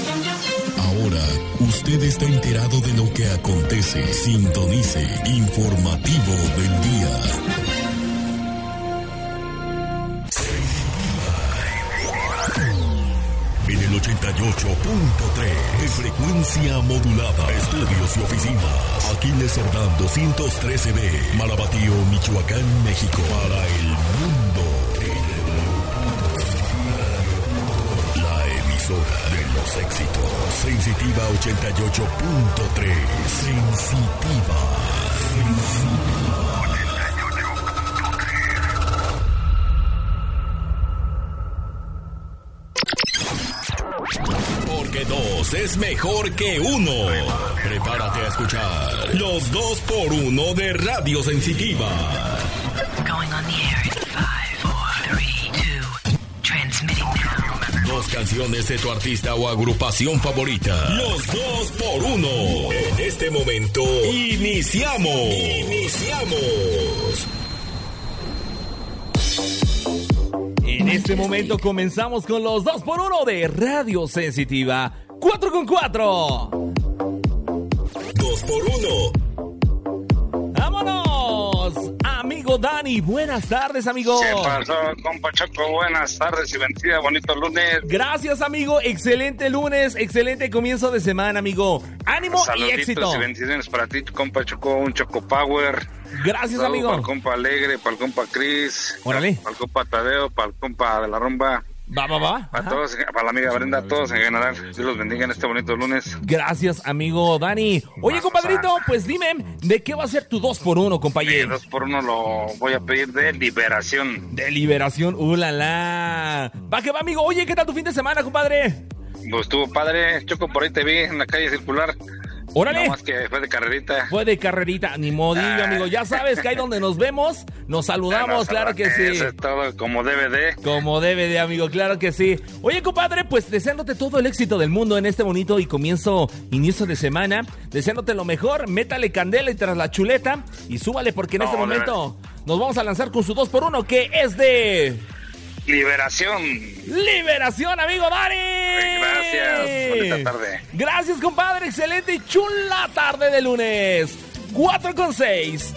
Ahora, usted está enterado de lo que acontece. Sintonice Informativo del Día. En el 88.3 de frecuencia modulada, estudios y oficinas. Aquiles Cerdán 213B, Marabatío, Michoacán, México. Para el mundo. La emisora de los éxitos. Sensitiva 88.3. Sensitiva. Porque 2 es mejor que 1. Prepárate a escuchar los 2x1 de Radio Sensitiva. Going on the air in 5, 4, 3, 2. Transmitting now. 2 canciones de tu artista o agrupación favorita. Los 2x1. En este momento, iniciamos. En este momento comenzamos con los 2x1 de Radio Sensitiva. 4 con 4. 2x1. ¡Vámonos! Amigo Dani, buenas tardes, amigo. ¿Qué pasó, compa Choco? Buenas tardes y bendiga, bonito lunes. Gracias, amigo. Excelente lunes, excelente comienzo de semana, amigo. Ánimo y éxito. Saluditos y bendiciones para ti, compa Choco, un Choco Power. Gracias, Saludos amigo. para el compa Alegre, para el compa Cris, Órale. para el compa Tadeo, para el compa de la Rumba. Va. Para todos, para la amiga Brenda, a todos en general. Dios los bendiga en este bonito lunes. Gracias, amigo Dani. Oye, compadrito, pues dime, ¿de qué va a ser tu 2x1, compañero? 2x1 lo voy a pedir de liberación. De liberación, la. Va que va, amigo. Oye, ¿qué tal tu fin de semana, compadre? Pues estuvo padre, Choco, por ahí te vi en la calle circular. Órale. Nada más que fue de carrerita. Fue de carrerita, ni modillo, amigo. Ya sabes que ahí donde nos vemos, nos saludamos, claro que sí. Eso es todo como debe de. Como debe de, amigo, claro que sí. Oye, compadre, pues deseándote todo el éxito del mundo en este bonito y inicio de semana. Deseándote lo mejor, métale candela y tras la chuleta y súbale porque en este momento nos vamos a lanzar con su 2x1 que es de... Liberación. ¡Liberación, amigo Dani! Gracias, bonita tarde. Gracias, compadre, excelente y chula tarde de lunes. 4 con 6.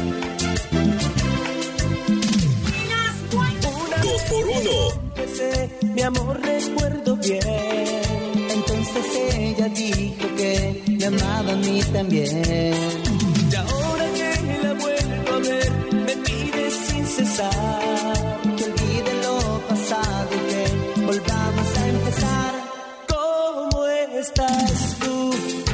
2x1. Mi amor, recuerdo bien. Entonces ella dijo que me amaba a mí también. Y ahora que la vuelvo a ver, me pide sin cesar que olvide lo pasado y que volvamos a empezar. ¿Cómo estás tú?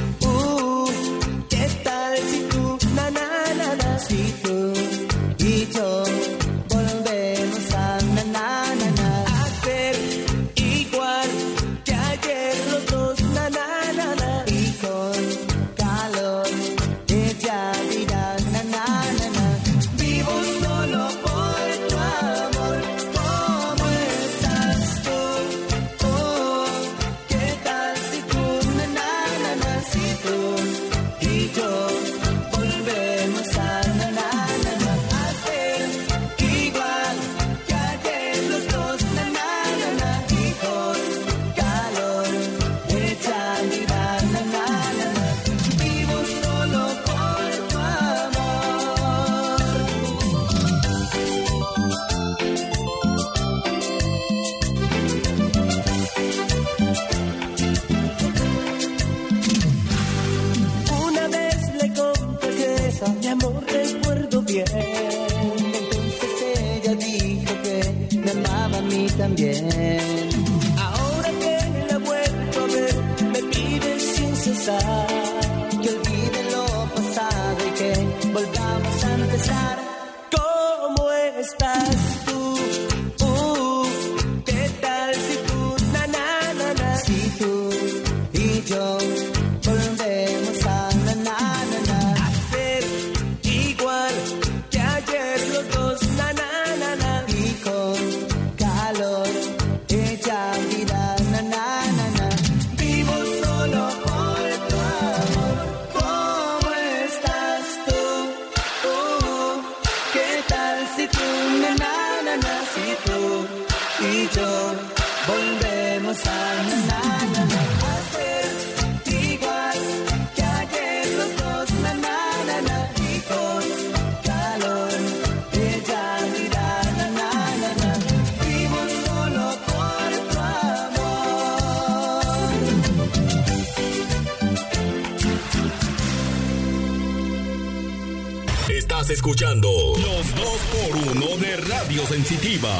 ¿Qué tal si tú? Si tú y yo volvemos a hacer igual que ayer los dos, y con calor ella dirá, vivo solo por tu amor. ¿Cómo estás tú? ¿Qué tal si tú, si tú y yo volvemos a hacer igual que ayer los dos, y con calor ella dirá, vivo solo por tu amor. Una vez le confesé eso, mi amor, recuerdo bien. Entonces ella dijo que me amaba a mí también. Ahora que la vuelvo a ver, me pide sin cesar que olvide lo pasado y que volvamos a empezar. ¿Cómo estás tú? ¿Qué tal si tú, si tú y yo volvemos a hacer igual que ayer los dos, y con calor ella dirá, vivo solo por tu amor. ¿Cómo estás tú? ¿Qué tal si tú, si tú y yo volvemos a escuchando los 2x1 de Radio Sensitiva.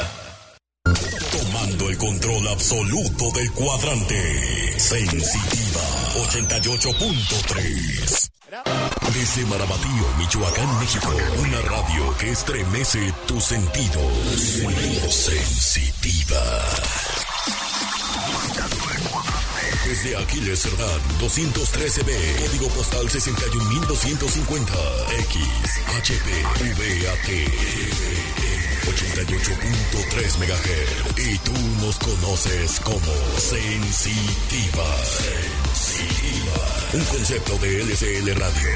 Tomando el control absoluto del cuadrante. Sensitiva 88.3. Desde Marabatío, Michoacán, México. Una radio que estremece tus sentidos. Sensitiva. Desde Aquiles Cerdán, 213B, código postal 61250, XHPVAT, 88.3 MHz. Y tú nos conoces como Sensitiva. Sensitiva. Un concepto de LCL Radio.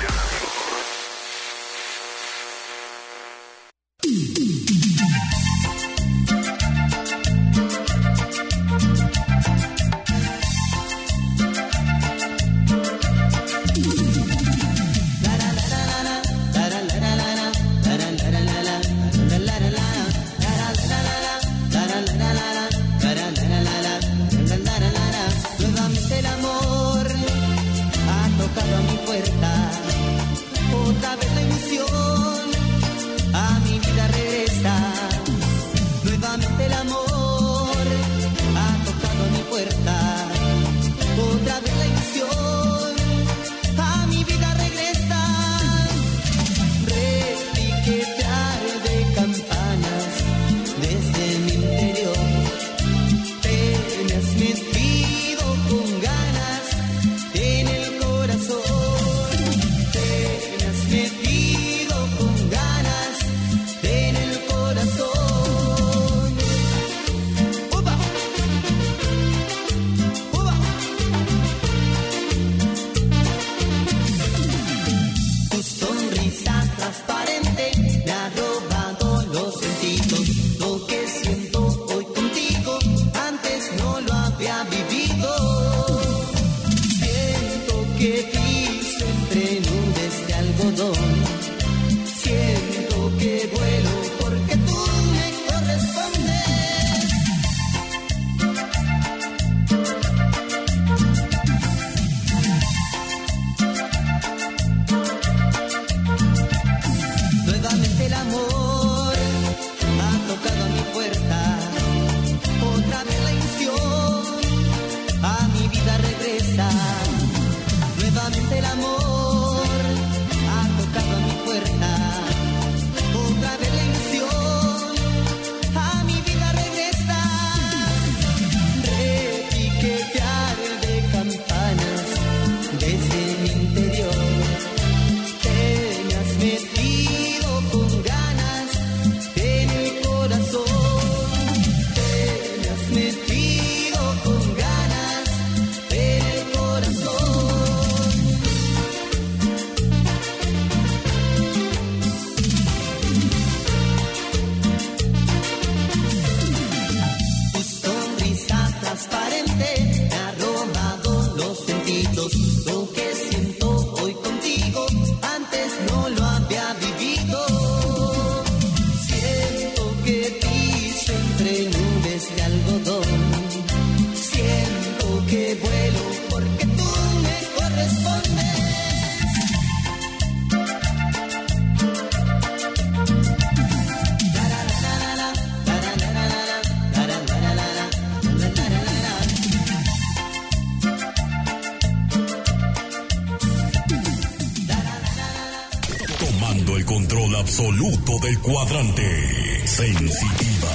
Absoluto del cuadrante. Sensitiva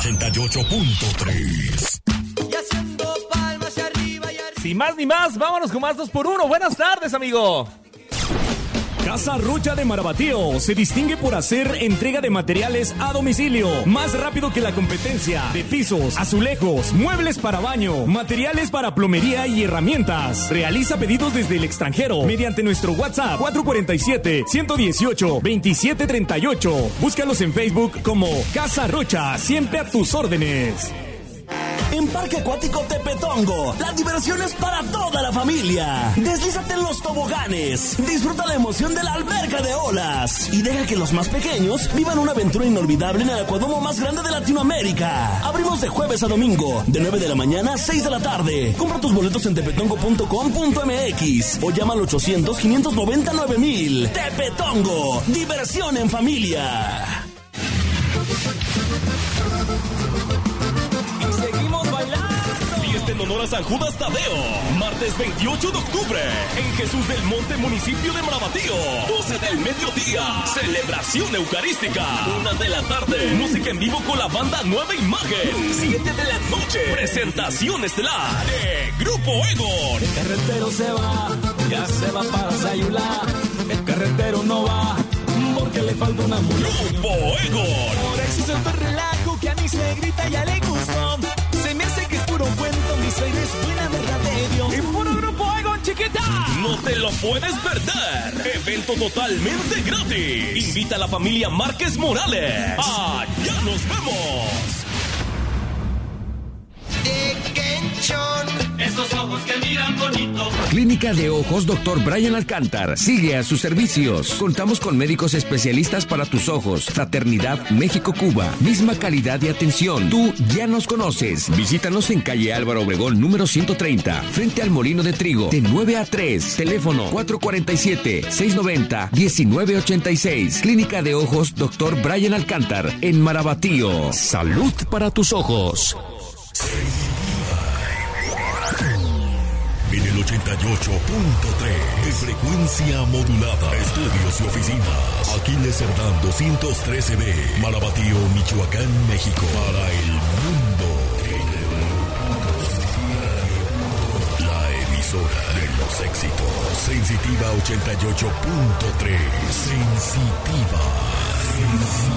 88.3. Sin más ni más, vámonos con más 2x1. Buenas tardes, amigo. Casa Rocha de Marabatío se distingue por hacer entrega de materiales a domicilio, más rápido que la competencia, de pisos, azulejos, muebles para baño, materiales para plomería y herramientas. Realiza pedidos desde el extranjero mediante nuestro WhatsApp 447-118-2738. Búscalos en Facebook como Casa Rocha, siempre a tus órdenes. En Parque Acuático Tepetongo, la diversión es para toda la familia. Deslízate en los toboganes, disfruta la emoción de la alberca de olas y deja que los más pequeños vivan una aventura inolvidable en el acuadomo más grande de Latinoamérica. Abrimos de jueves a domingo, de 9 de la mañana a 6 de la tarde. Compra tus boletos en tepetongo.com.mx o llama al 800-590-9000. Tepetongo, diversión en familia. Y seguimos bailando. Fiesta en honor a San Judas Tadeo. Martes 28 de octubre. En Jesús del Monte, municipio de Marabatío. 12 del mediodía. Celebración eucarística. 1 de la tarde. Música en vivo con la banda Nueva Imagen. 7 de la noche. Presentación estelar de Grupo Egon. El carretero se va, ya se va para Sayulá. El carretero no va, porque le falta una muleta. Grupo Egon. Por eso hizo el relajo que a mi suegrita ya le gustó. Se me hace que es puro cuento, mi suegra es buena, verdad de Dios. Y puro Grupo Egon, chiquita. No te lo puedes perder. Evento totalmente gratis. Invita a la familia Márquez Morales. ¡Allá nos vemos! Esos ojos que miran bonito. Clínica de Ojos Dr. Brian Alcántar sigue a sus servicios. Contamos con médicos especialistas para tus ojos. Fraternidad México-Cuba. Misma calidad de atención. Tú ya nos conoces. Visítanos en calle Álvaro Obregón, número 130, frente al Molino de Trigo, de 9 a 3. Teléfono 447-690-1986. Clínica de Ojos Dr. Brian Alcántar, en Marabatío. Salud para tus ojos. En el 88.3 de frecuencia modulada, estudios y oficinas. Aquiles Cerdán 213B, Marabatío, Michoacán, México. Para el mundo. La emisora de los éxitos. Sensitiva 88.3. Sensitiva.